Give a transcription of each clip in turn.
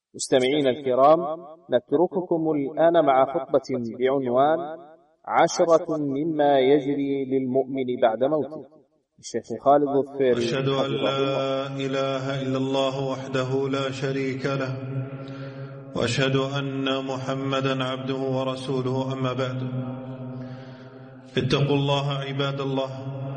مستمعينا الكرام، نترككم الآن مع خطبة بعنوان 10 مما يجري للمؤمن بعد موته الشيخ خالد الظفيري. أشهد أن لا إله إلا الله وحده لا شريك له، وأشهد أن محمدا عبده ورسوله، أما بعد، اتقوا الله عباد الله،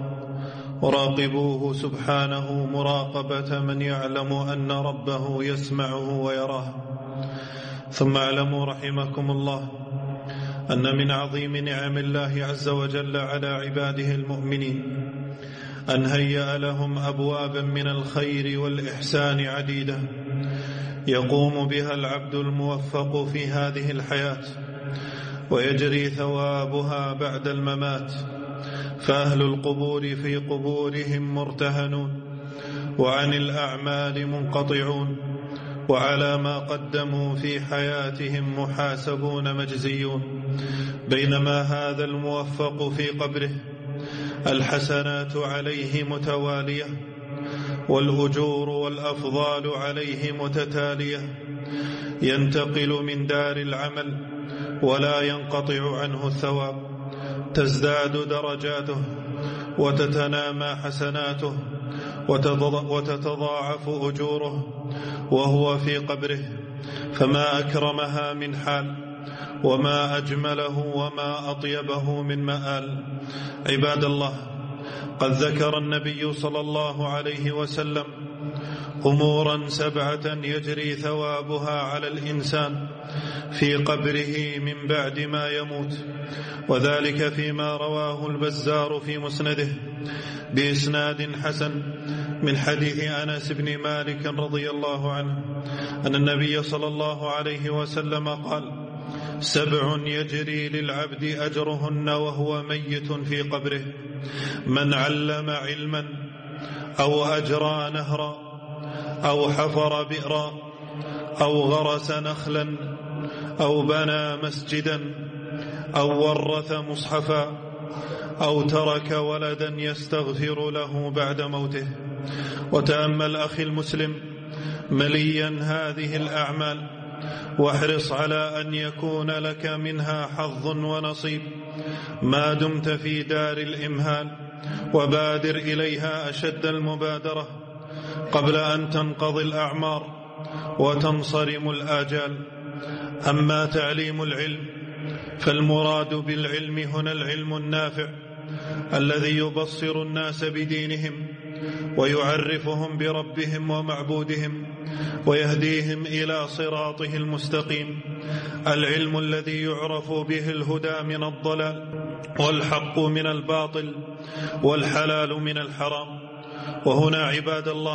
وراقبوه سبحانه مراقبة من يعلم أن ربه يسمعه ويراه. ثم اعلموا رحمكم الله أن من عظيم نعم الله عز وجل على عباده المؤمنين أن هيأ لهم أبوابا من الخير والإحسان عديدة يقوم بها العبد الموفق في هذه الحياة، ويجري ثوابها بعد الممات. فأهل القبور في قبورهم مرتهنون، وعن الأعمال منقطعون، وعلى ما قدموا في حياتهم محاسبون مجزيون. بينما هذا الموفق في قبره الحسنات عليه متوالية، والأجور والأفضال عليه متتالية، ينتقل من دار العمل ولا ينقطع عنه الثواب، تزداد درجاته وتتنامى حسناته وتتضاعف أجوره وهو في قبره. فما أكرمها من حال، وما أجمله وما أطيبه من مآل. عباد الله، قد ذكر النبي صلى الله عليه وسلم أمورا 7 يجري ثوابها على الإنسان في قبره من بعد ما يموت، وذلك فيما رواه البزار في مسنده بإسناد حسن من حديث أنس بن مالك رضي الله عنه أن النبي صلى الله عليه وسلم قال: 7 يجري للعبد أجرهن وهو ميت في قبره: من علم علما، أو أجرى نهرا، أو حفر بئرا، أو غرس نخلا، أو بنى مسجدا، أو ورث مصحفا، أو ترك ولدا يستغفر له بعد موته. وتأمل أخي المسلم مليا هذه الأعمال، واحرص على أن يكون لك منها حظ ونصيب ما دمت في دار الإمهال، وبادر إليها أشد المبادرة قبل أن تنقضي الأعمار وتنصرم الآجال. أما تعليم العلم فالمراد بالعلم هنا العلم النافع الذي يبصر الناس بدينهم ويعرفهم بربهم ومعبودهم ويهديهم إلى صراطه المستقيم، العلم الذي يعرف به الهدى من الضلال، والحق من الباطل، والحلال من الحرام. وهنا عباد الله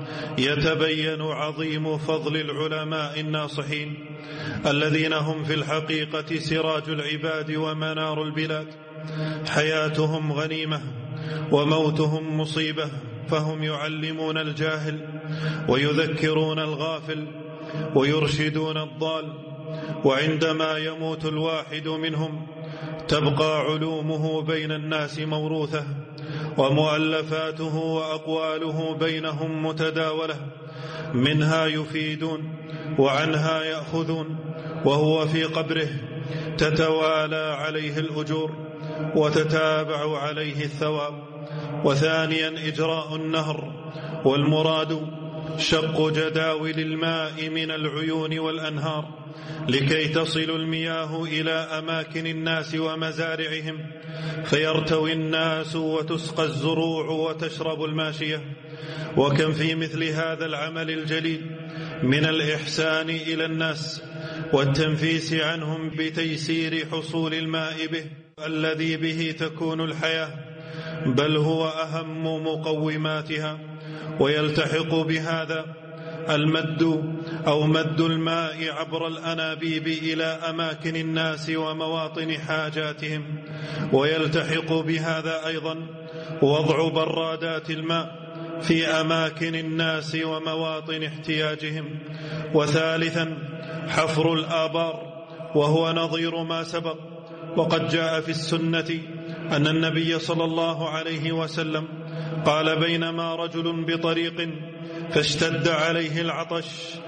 يتبين عظيم فضل العلماء الناصحين الذين هم في الحقيقة سراج العباد ومنار البلاد. حياتهم غنيمة وموتهم مصيبة، فهم يعلمون الجاهل ويذكرون الغافل ويرشدون الضال. وعندما يموت الواحد منهم تبقى علومه بين الناس موروثة، ومؤلفاته وأقواله بينهم متداولة، منها يفيدون وعنها يأخذون. وهو في قبره تتوالى عليه الأجور وتتابع عليه الثواب. وثانيا إجراء النهر، والمراد شق جداول الماء من العيون والأنهار لكي تصل المياه إلى أماكن الناس ومزارعهم، فيرتوي الناس وتسقى الزروع وتشرب الماشية. وكم في مثل هذا العمل الجليل من الإحسان إلى الناس والتنفيس عنهم بتيسير حصول الماء به الذي به تكون الحياة، بل هو أهم مقوماتها. ويلتحق بهذا المد أو مد الماء عبر الأنابيب إلى أماكن الناس ومواطن حاجاتهم. ويلتحق بهذا أيضا وضع برادات الماء في أماكن الناس ومواطن احتياجهم. وثالثا حفر الآبار، وهو نظير ما سبق. وقد جاء في السنة أن النبي صلى الله عليه وسلم قال: بينما رجل بطريق فاشتد عليه العطش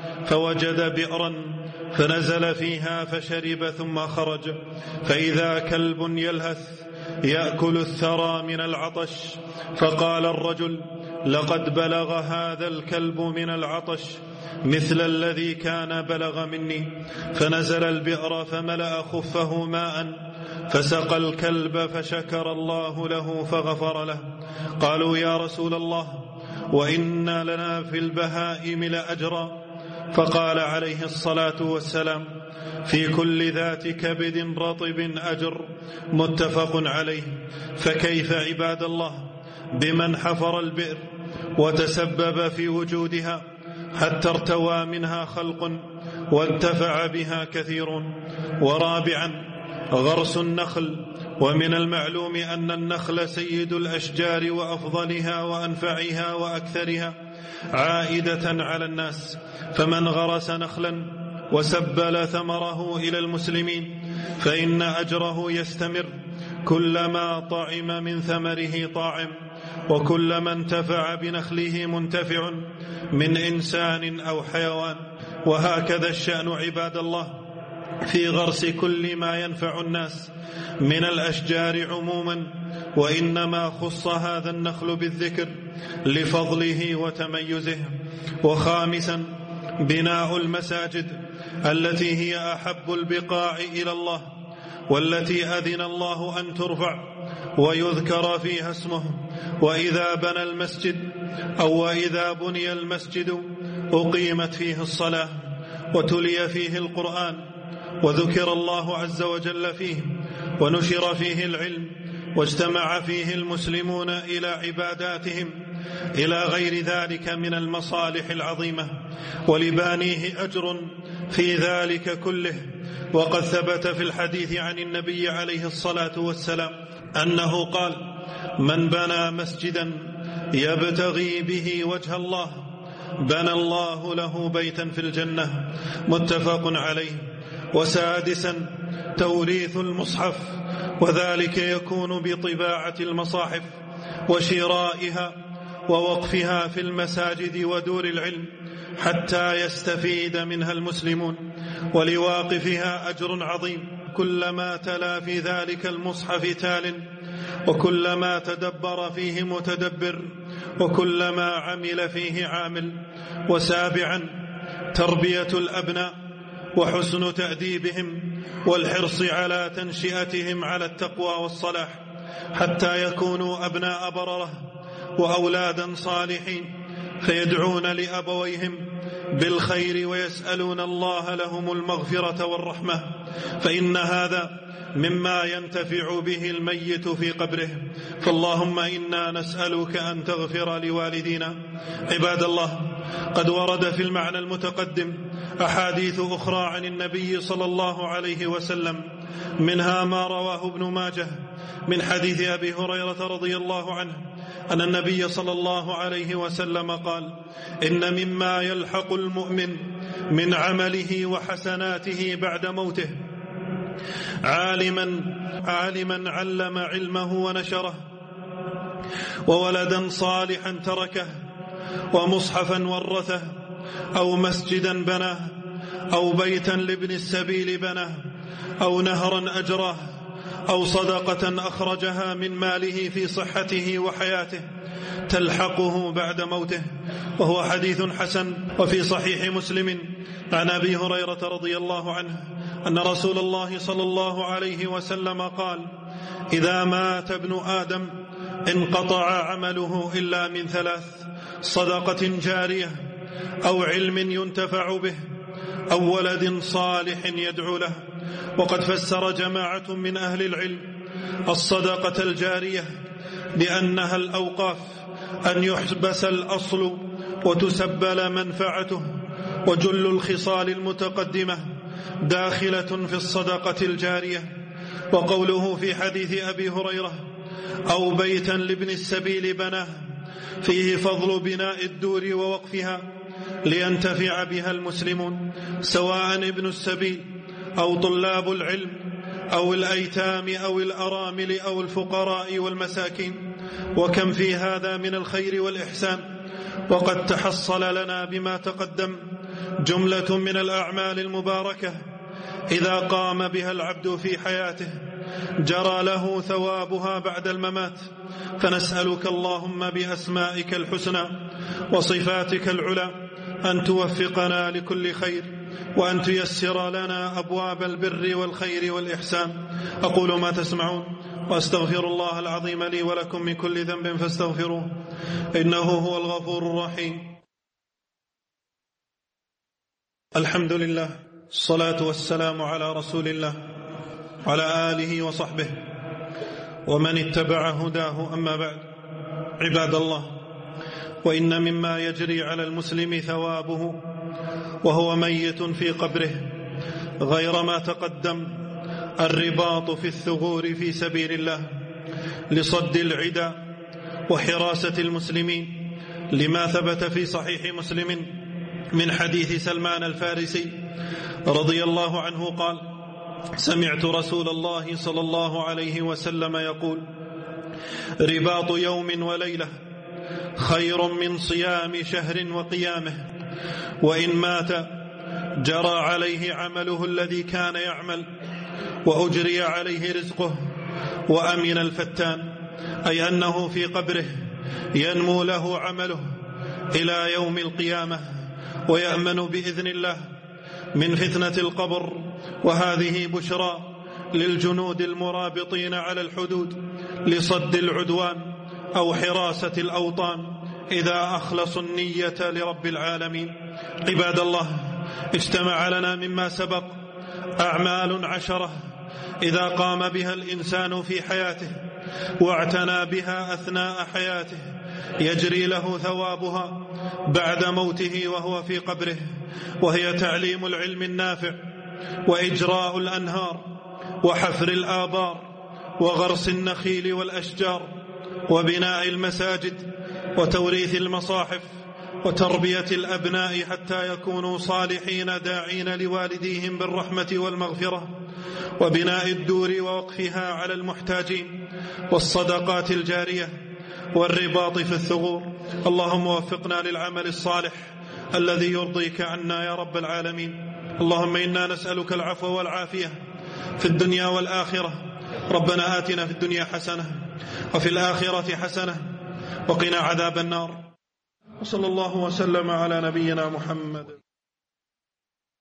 فوجد بئرا فنزل فيها فشرب ثم خرج، فإذا كلب يلهث يأكل الثرى من العطش. فقال الرجل: لقد بلغ هذا الكلب من العطش مثل الذي كان بلغ مني. فنزل البئر فملأ خفه ماء فسقى الكلب فشكر الله له فغفر له. قالوا: يا رسول الله، وإن لنا في البهائم لأجرا. فقال عليه الصلاة والسلام: في كل ذات كبد رطب أجر. متفق عليه. فكيف عباد الله بمن حفر البئر وتسبب في وجودها حتى ارتوى منها خلق وانتفع بها كثيرون. ورابعا: غرس النخل. ومن المعلوم أن النخل سيد الأشجار وأفضلها وأنفعها وأكثرها عائدة على الناس، فمن غرس نخلا وسبل ثمره إلى المسلمين فإن أجره يستمر، كلما طعم من ثمره طاعم، وكلما انتفع بنخله منتفع من إنسان أو حيوان. وهكذا الشأن عباد الله في غرس كل ما ينفع الناس من الأشجار عموما، وإنما خص هذا النخل بالذكر لفضله وتميزه. وخامسا: بناء المساجد التي هي أحب البقاع إلى الله، والتي أذن الله أن ترفع ويذكر فيها اسمه. وإذا بنى المسجد أو وإذا بني المسجد أقيمت فيه الصلاة وتلي فيه القرآن وذكر الله عز وجل فيه ونشر فيه العلم واجتمع فيه المسلمون إلى عباداتهم إلى غير ذلك من المصالح العظيمة، ولبانيه أجر في ذلك كله. وقد ثبت في الحديث عن النبي عليه الصلاة والسلام أنه قال: من بنى مسجدا يبتغي به وجه الله بنى الله له بيتا في الجنة. متفق عليه. وسادسا: توريث المصحف، وذلك يكون بطباعة المصاحف وشرائها ووقفها في المساجد ودور العلم حتى يستفيد منها المسلمون، ولواقفها أجر عظيم كلما تلا في ذلك المصحف تال، وكلما تدبر فيه متدبر، وكلما عمل فيه عامل. وسابعا: تربية الأبناء وحسن تأديبهم والحرص على تنشئتهم على التقوى والصلاح حتى يكونوا أبناء بررة وأولادا صالحين، فيدعون لأبويهم بالخير ويسألون الله لهم المغفرة والرحمة، فإن هذا مما ينتفع به الميت في قبره. فاللهم إنا نسألك أن تغفر لوالدينا. عباد الله، قد ورد في المعنى المتقدم أحاديث أخرى عن النبي صلى الله عليه وسلم، منها ما رواه ابن ماجه من حديث أبي هريرة رضي الله عنه أن النبي صلى الله عليه وسلم قال: إن مما يلحق المؤمن من عمله وحسناته بعد موته عالما علم علمه ونشره، وولدا صالحا تركه، ومصحفا ورثه، أو مسجدا بناه، أو بيتا لابن السبيل بناه، أو نهرا أجراه، أو صدقة أخرجها من ماله في صحته وحياته تلحقه بعد موته. وهو حديث حسن. وفي صحيح مسلم عن أبي هريرة رضي الله عنه أن رسول الله صلى الله عليه وسلم قال: إذا مات ابن آدم انقطع عمله إلا من ثلاث: صدقة جارية، أو علم ينتفع به، أو ولد صالح يدعو له. وقد فسر جماعة من أهل العلم الصدقة الجارية بأنها الأوقاف، أن يحبس الأصل وتسبل منفعته، وجل الخصال المتقدمة داخلة في الصدقة الجارية. وقوله في حديث أبي هريرة: أو بيتا لابن السبيل بناه، فيه فضل بناء الدور ووقفها لينتفع بها المسلمون، سواء ابن السبيل أو طلاب العلم أو الأيتام أو الأرامل أو الفقراء والمساكين. وكم في هذا من الخير والإحسان وقد تحصل لنا بما تقدم جملة من الأعمال المباركة إذا قام بها العبد في حياته جرى له ثوابها بعد الممات. فنسألك اللهم بأسمائك الحسنى وصفاتك العلى أن توفقنا لكل خير، وأن تيسر لنا أبواب البر والخير والإحسان. أقول ما تسمعون وأستغفر الله العظيم لي ولكم من كل ذنب فاستغفروه إنه هو الغفور الرحيم. الحمد لله، الصلاة والسلام على رسول الله على آله وصحبه ومن اتبع هداه. أما بعد، عباد الله، وإن مما يجري على المسلم ثوابه وهو ميت في قبره غير ما تقدم الرباط في الثغور في سبيل الله لصد العدا وحراسة المسلمين، لما ثبت في صحيح مسلم من حديث سلمان الفارسي رضي الله عنه قال: سمعت رسول الله صلى الله عليه وسلم يقول: رباط يوم وليلة خير من صيام شهر وقيامه، وإن مات جرى عليه عمله الذي كان يعمل وأجري عليه رزقه وأمن الفتان، أي أنه في قبره ينمو له عمله إلى يوم القيامة ويأمن بإذن الله من فتنة القبر. وهذه بشرى للجنود المرابطين على الحدود لصد العدوان أو حراسة الأوطان إذا أخلصوا النية لرب العالمين. عباد الله، اجتمع لنا مما سبق أعمال 10 إذا قام بها الإنسان في حياته واعتنى بها أثناء حياته يجري له ثوابها بعد موته وهو في قبره، وهي تعليم العلم النافع، وإجراء الأنهار، وحفر الآبار، وغرس النخيل والأشجار، وبناء المساجد، وتوريث المصاحف، وتربية الأبناء حتى يكونوا صالحين داعين لوالديهم بالرحمة والمغفرة، وبناء الدور ووقفها على المحتاجين، والصدقات الجارية، والرباط في الثغور. اللهم وفقنا للعمل الصالح الذي يرضيك عنا يا رب العالمين. اللهم إنا نسألك العفو والعافية في الدنيا والآخرة. ربنا آتنا في الدنيا حسنة وفي الآخرة حسنة وقنا عذاب النار. وصلى الله وسلم على نبينا محمد.